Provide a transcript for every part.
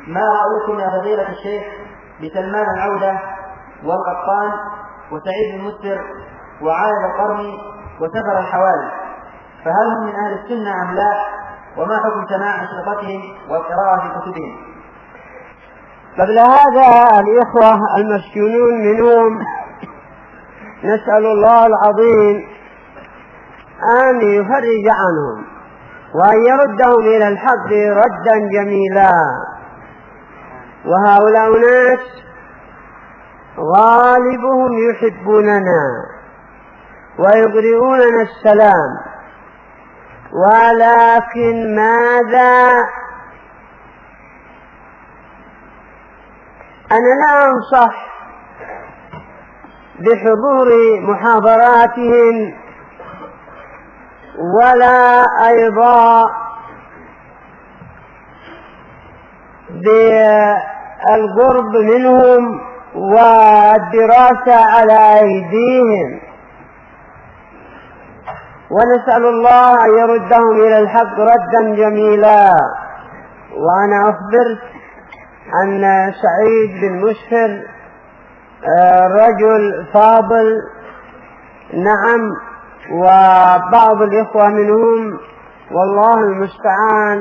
ما رأيكم يا فضيلة الشيخ بسلمان العودة والقطان وسعيد المسر وعائد القرني وسفر الحوالي، فهل هم من أهل السنة أم لا؟ وما حكم سماع أشرطتهم والقراءة في كتبهم؟ قبل هذا الإخوة المسجونون منهم نسأل الله العظيم أن يفرج عنهم وأن يردهم إلى الحق ردا جميلا. وهؤلاء ناس غالبهم يحبوننا ويقرؤوننا السلام، ولكن ماذا؟ أنا لا أنصح بحضور محاضراتهم ولا أيضا بالقرب منهم والدراسة على أيديهم، ونسأل الله أن يردهم إلى الحق ردا جميلا. وأنا أخبرت أن سعيد بن مسر رجل فاضل، نعم، وبعض الإخوة منهم والله المستعان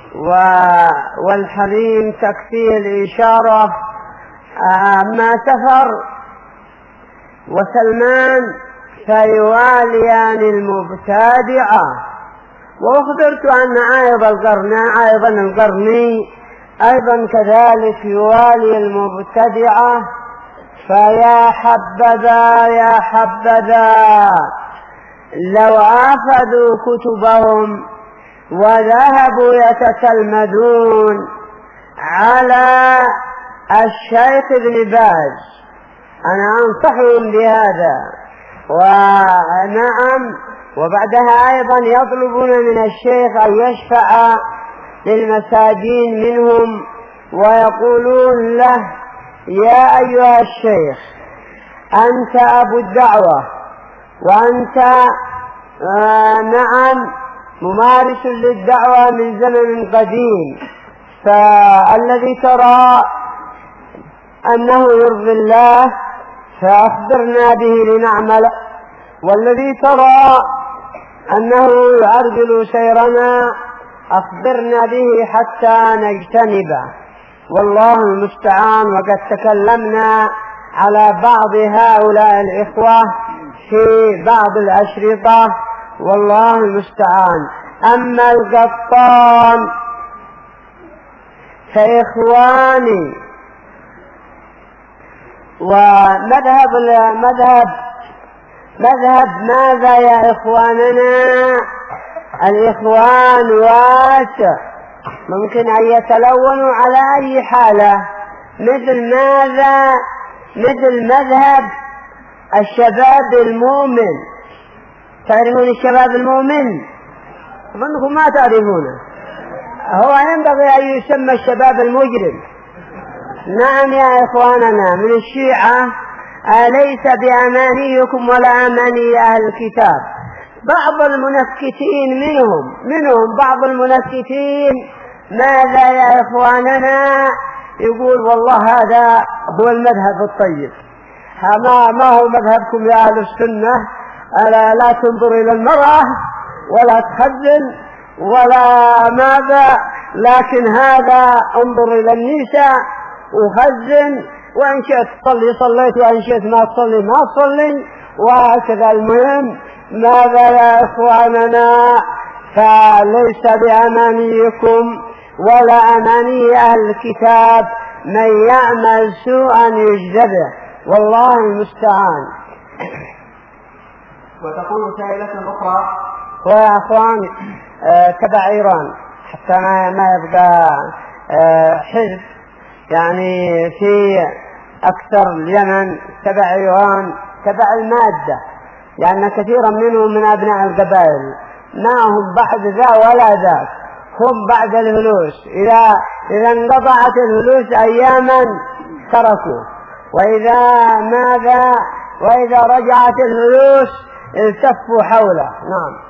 والحليم تكفيه الإشارة ما سفر، وسلمان فيواليان المبتدعة. وأخبرت أن أيضا القرني أيضا كذلك يوالي المبتدعة، فيا حبذا يا حبذا لو أخذوا كتبهم وذهبوا يتتلمذون على الشيخ ابن باز، أنا أنصحهم بهذا. ونعم، وبعدها أيضا يطلبون من الشيخ أن يشفع للمساجين منهم، ويقولون له يا أيها الشيخ أنت أبو الدعوة، وأنت نعم ممارس للدعوة من زمن قديم، فالذي ترى أنه يرضي الله فأخبرنا به لنعمل، والذي ترى أنه يعرجل سيرنا أخبرنا به حتى نجتنبه، والله المستعان. وقد تكلمنا على بعض هؤلاء الإخوة في بعض الأشرطة، والله المستعان. أما القطان فإخواني، ومذهب ماذا يا إخواننا؟ الإخوان واسع، ممكن أن يتلونوا على أي حالة. مثل ماذا؟ مثل مذهب الشباب المؤمن. تعرفون الشباب المؤمن؟ أظنكم ما تعرفونه. هو ينبغي أن يسمى الشباب المجرم. نعم يا إخواننا من الشيعة، أليس بأمانيكم ولا أماني أهل الكتاب. بعض المنكتين منهم بعض المنكتين ماذا يا إخواننا؟ يقول والله هذا هو المذهب الطيب. ما هو مذهبكم يا أهل السنة؟ ألا لا تنظر إلى المرأة ولا تخزن ولا ماذا، لكن هذا انظر إلى النساء وخزن، وإن شئت تصلي صليت وإن شئت ما تصلي ما تصلي، وهكذا. المهم ماذا يا إخواننا؟ فليس بأمانيكم ولا أماني أهل الكتاب، من يعمل سوءا يجزبه، والله المستعان. وتقول سائلة أخرى: ويا أخوان تبع إيران حتى ما يبقى حزب يعني في أكثر اليمن، تبع إيران، تبع المادة، لأن كثيرا منهم من أبناء القبائل ما هم بعد ذا ولا ذاك، هم بعد الفلوس. إذا انقطعت الفلوس أياما تركوا، وإذا رجعت الفلوس التفوا حوله. نعم.